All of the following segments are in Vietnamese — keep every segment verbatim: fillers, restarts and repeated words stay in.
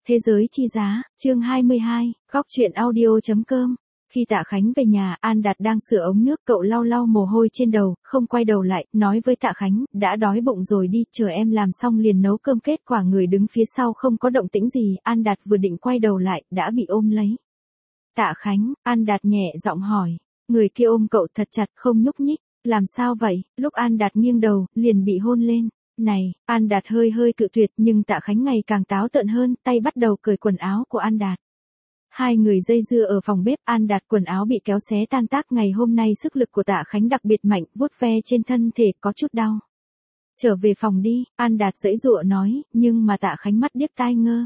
Thế giới chi giá, chương hai mươi hai, góc truyện audio.com. Khi Tạ Khánh về nhà, An Đạt đang sửa ống nước, cậu lau lau mồ hôi trên đầu, không quay đầu lại, nói với Tạ Khánh, đã đói bụng rồi đi, chờ em làm xong liền nấu cơm. Kết quả người đứng phía sau không có động tĩnh gì, An Đạt vừa định quay đầu lại, đã bị ôm lấy. Tạ Khánh, An Đạt nhẹ giọng hỏi, người kia ôm cậu thật chặt không nhúc nhích, làm sao vậy? Lúc An Đạt nghiêng đầu, liền bị hôn lên. Này, An Đạt hơi hơi cự tuyệt, nhưng Tạ Khánh ngày càng táo tợn hơn, tay bắt đầu cởi quần áo của An Đạt. Hai người dây dưa ở phòng bếp, An Đạt quần áo bị kéo xé tan tác. Ngày hôm nay sức lực của Tạ Khánh đặc biệt mạnh, vuốt ve trên thân thể có chút đau. Trở về phòng đi, An Đạt giãy giụa nói, nhưng mà Tạ Khánh mắt điếc tai ngơ.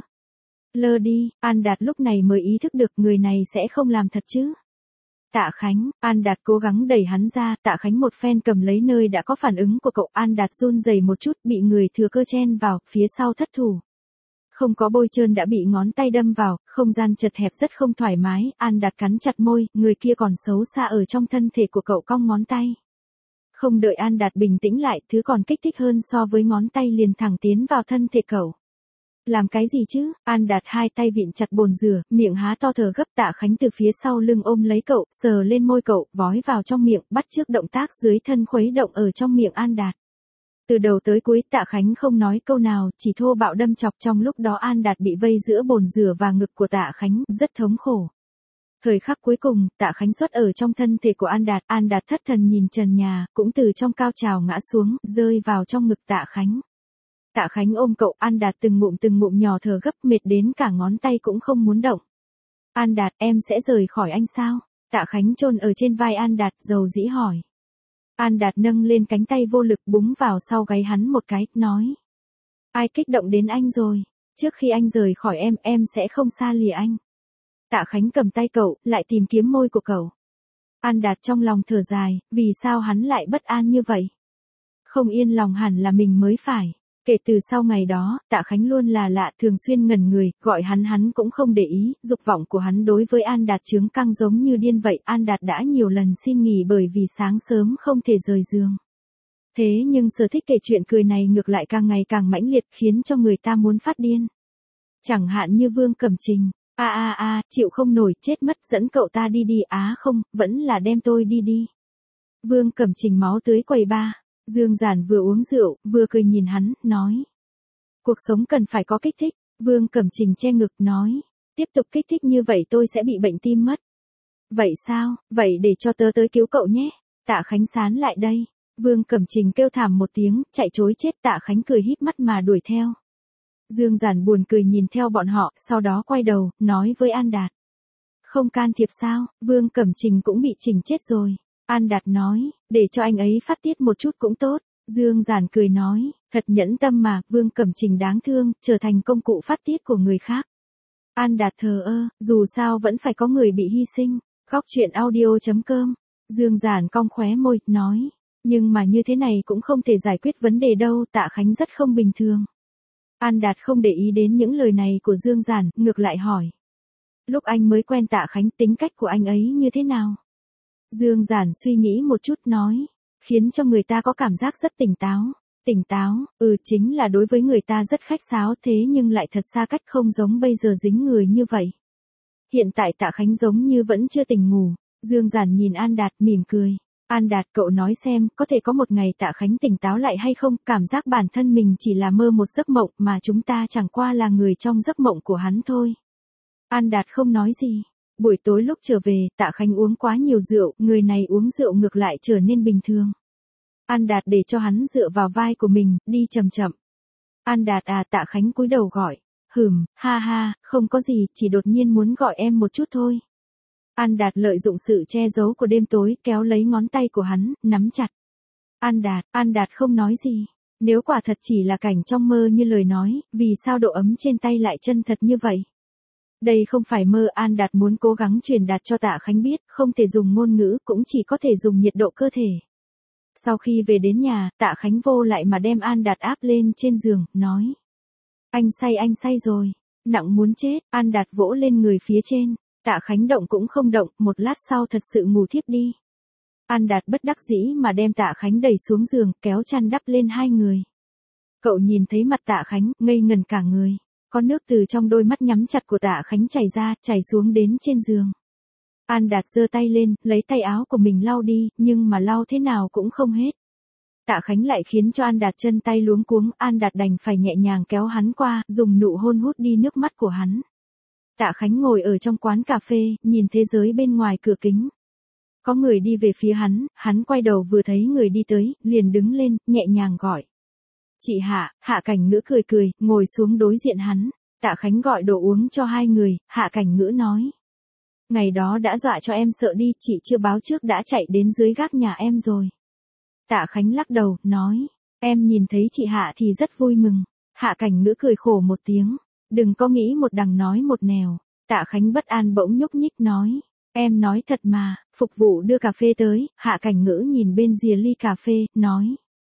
Lơ đi, An Đạt lúc này mới ý thức được người này sẽ không làm thật chứ. Tạ Khánh, An Đạt cố gắng đẩy hắn ra, Tạ Khánh một phen cầm lấy nơi đã có phản ứng của cậu. An Đạt run rẩy một chút, bị người thừa cơ chen vào, phía sau thất thủ. Không có bôi trơn đã bị ngón tay đâm vào, không gian chật hẹp rất không thoải mái. An Đạt cắn chặt môi, người kia còn xấu xa ở trong thân thể của cậu, cong ngón tay. Không đợi An Đạt bình tĩnh lại, thứ còn kích thích hơn so với ngón tay liền thẳng tiến vào thân thể cậu. Làm cái gì chứ? An Đạt hai tay vịn chặt bồn rửa, miệng há to thở gấp. Tạ Khánh từ phía sau lưng ôm lấy cậu, sờ lên môi cậu, vói vào trong miệng, bắt chước động tác dưới thân khuấy động ở trong miệng An Đạt. Từ đầu tới cuối Tạ Khánh không nói câu nào, chỉ thô bạo đâm chọc. Trong lúc đó An Đạt bị vây giữa bồn rửa và ngực của Tạ Khánh, rất thống khổ. Thời khắc cuối cùng, Tạ Khánh xuất ở trong thân thể của An Đạt. An Đạt thất thần nhìn trần nhà, cũng từ trong cao trào ngã xuống, rơi vào trong ngực Tạ Khánh. Tạ Khánh ôm cậu, An Đạt từng ngụm từng ngụm nhỏ thở gấp, mệt đến cả ngón tay cũng không muốn động. An Đạt, em sẽ rời khỏi anh sao? Tạ Khánh chôn ở trên vai An Đạt, dầu dĩ hỏi. An Đạt nâng lên cánh tay vô lực búng vào sau gáy hắn một cái, nói. Ai kích động đến anh rồi? Trước khi anh rời khỏi em, em sẽ không xa lìa anh. Tạ Khánh cầm tay cậu, lại tìm kiếm môi của cậu. An Đạt trong lòng thở dài, vì sao hắn lại bất an như vậy? Không yên lòng hẳn là mình mới phải. Kể từ sau ngày đó, Tạ Khánh luôn là lạ, thường xuyên ngẩn người, gọi hắn hắn cũng không để ý. Dục vọng của hắn đối với An Đạt chướng căng giống như điên vậy. An Đạt đã nhiều lần xin nghỉ bởi vì sáng sớm không thể rời giường. Thế nhưng sở thích kể chuyện cười này ngược lại càng ngày càng mãnh liệt, khiến cho người ta muốn phát điên. Chẳng hạn như Vương Cẩm Trình. A a a, chịu không nổi, chết mất, dẫn cậu ta đi đi. Á không, vẫn là đem tôi đi đi. Vương Cẩm Trình máu tưới quầy ba. Dương Giản vừa uống rượu, vừa cười nhìn hắn, nói. Cuộc sống cần phải có kích thích. Vương Cẩm Trình che ngực, nói. Tiếp tục kích thích như vậy tôi sẽ bị bệnh tim mất. Vậy sao, vậy để cho tớ tới cứu cậu nhé. Tạ Khánh sán lại đây. Vương Cẩm Trình kêu thảm một tiếng, chạy trối chết. Tạ Khánh cười híp mắt mà đuổi theo. Dương Giản buồn cười nhìn theo bọn họ, sau đó quay đầu, nói với An Đạt. Không can thiệp sao, Vương Cẩm Trình cũng bị chỉnh chết rồi. An Đạt nói, để cho anh ấy phát tiết một chút cũng tốt. Dương Giản cười nói, thật nhẫn tâm mà, Vương Cẩm Trình đáng thương, trở thành công cụ phát tiết của người khác. An Đạt thờ ơ, dù sao vẫn phải có người bị hy sinh. Góc truyện audio.com. Dương Giản cong khóe môi, nói, nhưng mà như thế này cũng không thể giải quyết vấn đề đâu. Tạ Khánh rất không bình thường. An Đạt không để ý đến những lời này của Dương Giản, ngược lại hỏi. Lúc anh mới quen Tạ Khánh, tính cách của anh ấy như thế nào? Dương Giản suy nghĩ một chút, nói, khiến cho người ta có cảm giác rất tỉnh táo. Tỉnh táo, ừ chính là đối với người ta rất khách sáo, thế nhưng lại thật xa cách, không giống bây giờ dính người như vậy. Hiện tại Tạ Khánh giống như vẫn chưa tỉnh ngủ. Dương Giản nhìn An Đạt, mỉm cười. An Đạt, cậu nói xem, có thể có một ngày Tạ Khánh tỉnh táo lại hay không? Cảm giác bản thân mình chỉ là mơ một giấc mộng, mà chúng ta chẳng qua là người trong giấc mộng của hắn thôi. An Đạt không nói gì. Buổi tối lúc trở về, Tạ Khánh uống quá nhiều rượu, người này uống rượu ngược lại trở nên bình thường. An Đạt để cho hắn dựa vào vai của mình, đi chậm chậm. An Đạt à, Tạ Khánh cúi đầu gọi. Hừm, ha ha, không có gì, chỉ đột nhiên muốn gọi em một chút thôi. An Đạt lợi dụng sự che giấu của đêm tối, kéo lấy ngón tay của hắn, nắm chặt. An Đạt, An Đạt không nói gì. Nếu quả thật chỉ là cảnh trong mơ như lời nói, vì sao độ ấm trên tay lại chân thật như vậy? Đây không phải mơ. An Đạt muốn cố gắng truyền đạt cho Tạ Khánh biết, không thể dùng ngôn ngữ, cũng chỉ có thể dùng nhiệt độ cơ thể. Sau khi về đến nhà, Tạ Khánh vô lại mà đem An Đạt áp lên trên giường, nói. Anh say anh say rồi. Nặng muốn chết. An Đạt vỗ lên người phía trên. Tạ Khánh động cũng không động, một lát sau thật sự ngủ thiếp đi. An Đạt bất đắc dĩ mà đem Tạ Khánh đẩy xuống giường, kéo chăn đắp lên hai người. Cậu nhìn thấy mặt Tạ Khánh, ngây ngần cả người. Có nước từ trong đôi mắt nhắm chặt của Tạ Khánh chảy ra, chảy xuống đến trên giường. An Đạt giơ tay lên, lấy tay áo của mình lau đi, nhưng mà lau thế nào cũng không hết. Tạ Khánh lại khiến cho An Đạt chân tay luống cuống, An Đạt đành phải nhẹ nhàng kéo hắn qua, dùng nụ hôn hút đi nước mắt của hắn. Tạ Khánh ngồi ở trong quán cà phê, nhìn thế giới bên ngoài cửa kính. Có người đi về phía hắn, hắn quay đầu vừa thấy người đi tới, liền đứng lên, nhẹ nhàng gọi. Chị Hạ, Hạ Cảnh Ngữ cười cười, ngồi xuống đối diện hắn. Tạ Khánh gọi đồ uống cho hai người, Hạ Cảnh Ngữ nói. Ngày đó đã dọa cho em sợ đi, chị chưa báo trước đã chạy đến dưới gác nhà em rồi. Tạ Khánh lắc đầu, nói. Em nhìn thấy chị Hạ thì rất vui mừng. Hạ Cảnh Ngữ cười khổ một tiếng. Đừng có nghĩ một đằng nói một nẻo. Tạ Khánh bất an bỗng nhúc nhích nói. Em nói thật mà, phục vụ đưa cà phê tới, Hạ Cảnh Ngữ nhìn bên rìa ly cà phê, nói.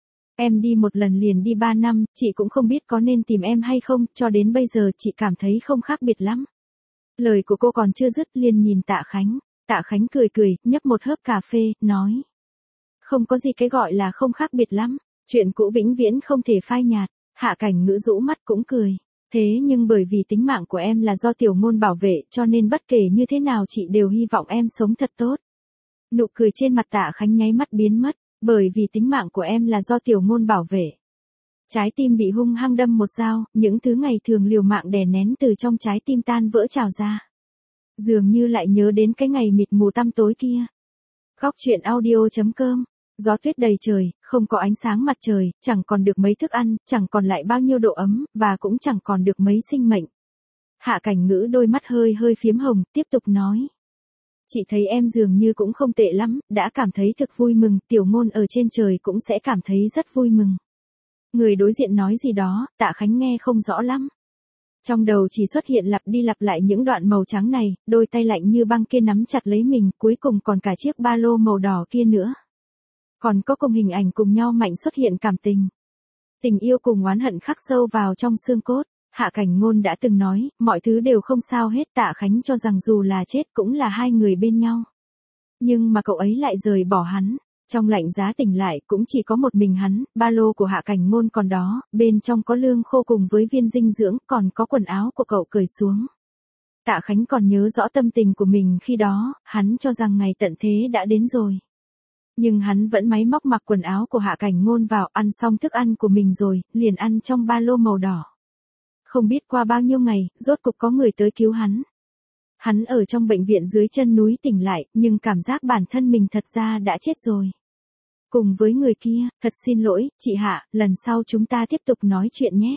Em đi một lần liền đi ba năm, chị cũng không biết có nên tìm em hay không, cho đến bây giờ chị cảm thấy không khác biệt lắm. Lời của cô còn chưa dứt liền nhìn Tạ Khánh. Tạ Khánh cười cười, nhấp một hớp cà phê, nói. Không có gì cái gọi là không khác biệt lắm, chuyện cũ vĩnh viễn không thể phai nhạt. Hạ Cảnh Ngữ rũ mắt cũng cười. Thế nhưng bởi vì tính mạng của em là do Tiểu Ngôn bảo vệ cho nên bất kể như thế nào chị đều hy vọng em sống thật tốt. Nụ cười trên mặt Tạ Khánh nháy mắt biến mất, bởi vì tính mạng của em là do Tiểu Ngôn bảo vệ. Trái tim bị hung hăng đâm một dao, những thứ ngày thường liều mạng đè nén từ trong trái tim tan vỡ trào ra. Dường như lại nhớ đến cái ngày mịt mù tăm tối kia. Góc truyện audio chấm com. Gió tuyết đầy trời, không có ánh sáng mặt trời, chẳng còn được mấy thức ăn, chẳng còn lại bao nhiêu độ ấm, và cũng chẳng còn được mấy sinh mệnh. Hạ Cảnh Ngữ đôi mắt hơi hơi phiếm hồng, tiếp tục nói. Chị thấy em dường như cũng không tệ lắm, đã cảm thấy thực vui mừng, Tiểu Ngôn ở trên trời cũng sẽ cảm thấy rất vui mừng. Người đối diện nói gì đó, Tạ Khánh nghe không rõ lắm. Trong đầu chỉ xuất hiện lặp đi lặp lại những đoạn màu trắng này, đôi tay lạnh như băng kia nắm chặt lấy mình, cuối cùng còn cả chiếc ba lô màu đỏ kia nữa. Còn có cùng hình ảnh cùng nhau mạnh xuất hiện cảm tình. Tình yêu cùng oán hận khắc sâu vào trong xương cốt. Hạ Cảnh Ngôn đã từng nói, mọi thứ đều không sao hết. Tạ Khánh cho rằng dù là chết cũng là hai người bên nhau. Nhưng mà cậu ấy lại rời bỏ hắn. Trong lạnh giá tỉnh lại cũng chỉ có một mình hắn, ba lô của Hạ Cảnh Ngôn còn đó, bên trong có lương khô cùng với viên dinh dưỡng, còn có quần áo của cậu cởi xuống. Tạ Khánh còn nhớ rõ tâm tình của mình khi đó, hắn cho rằng ngày tận thế đã đến rồi. Nhưng hắn vẫn máy móc mặc quần áo của Hạ Cảnh Ngôn vào, ăn xong thức ăn của mình rồi, liền ăn trong ba lô màu đỏ. Không biết qua bao nhiêu ngày, rốt cục có người tới cứu hắn. Hắn ở trong bệnh viện dưới chân núi tỉnh lại, nhưng cảm giác bản thân mình thật ra đã chết rồi. Cùng với người kia, thật xin lỗi, chị Hạ, lần sau chúng ta tiếp tục nói chuyện nhé.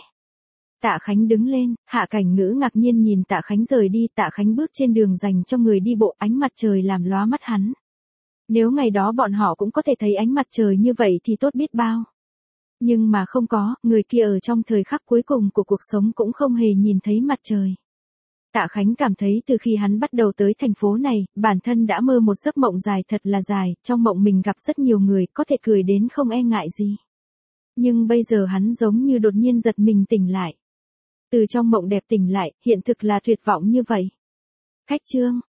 Tạ Khánh đứng lên, Hạ Cảnh Ngữ ngạc nhiên nhìn Tạ Khánh rời đi, Tạ Khánh bước trên đường dành cho người đi bộ, ánh mặt trời làm lóa mắt hắn. Nếu ngày đó bọn họ cũng có thể thấy ánh mặt trời như vậy thì tốt biết bao. Nhưng mà không có, người kia ở trong thời khắc cuối cùng của cuộc sống cũng không hề nhìn thấy mặt trời. Tạ Khánh cảm thấy từ khi hắn bắt đầu tới thành phố này, bản thân đã mơ một giấc mộng dài thật là dài, trong mộng mình gặp rất nhiều người, có thể cười đến không e ngại gì. Nhưng bây giờ hắn giống như đột nhiên giật mình tỉnh lại. Từ trong mộng đẹp tỉnh lại, hiện thực là tuyệt vọng như vậy. Khách chương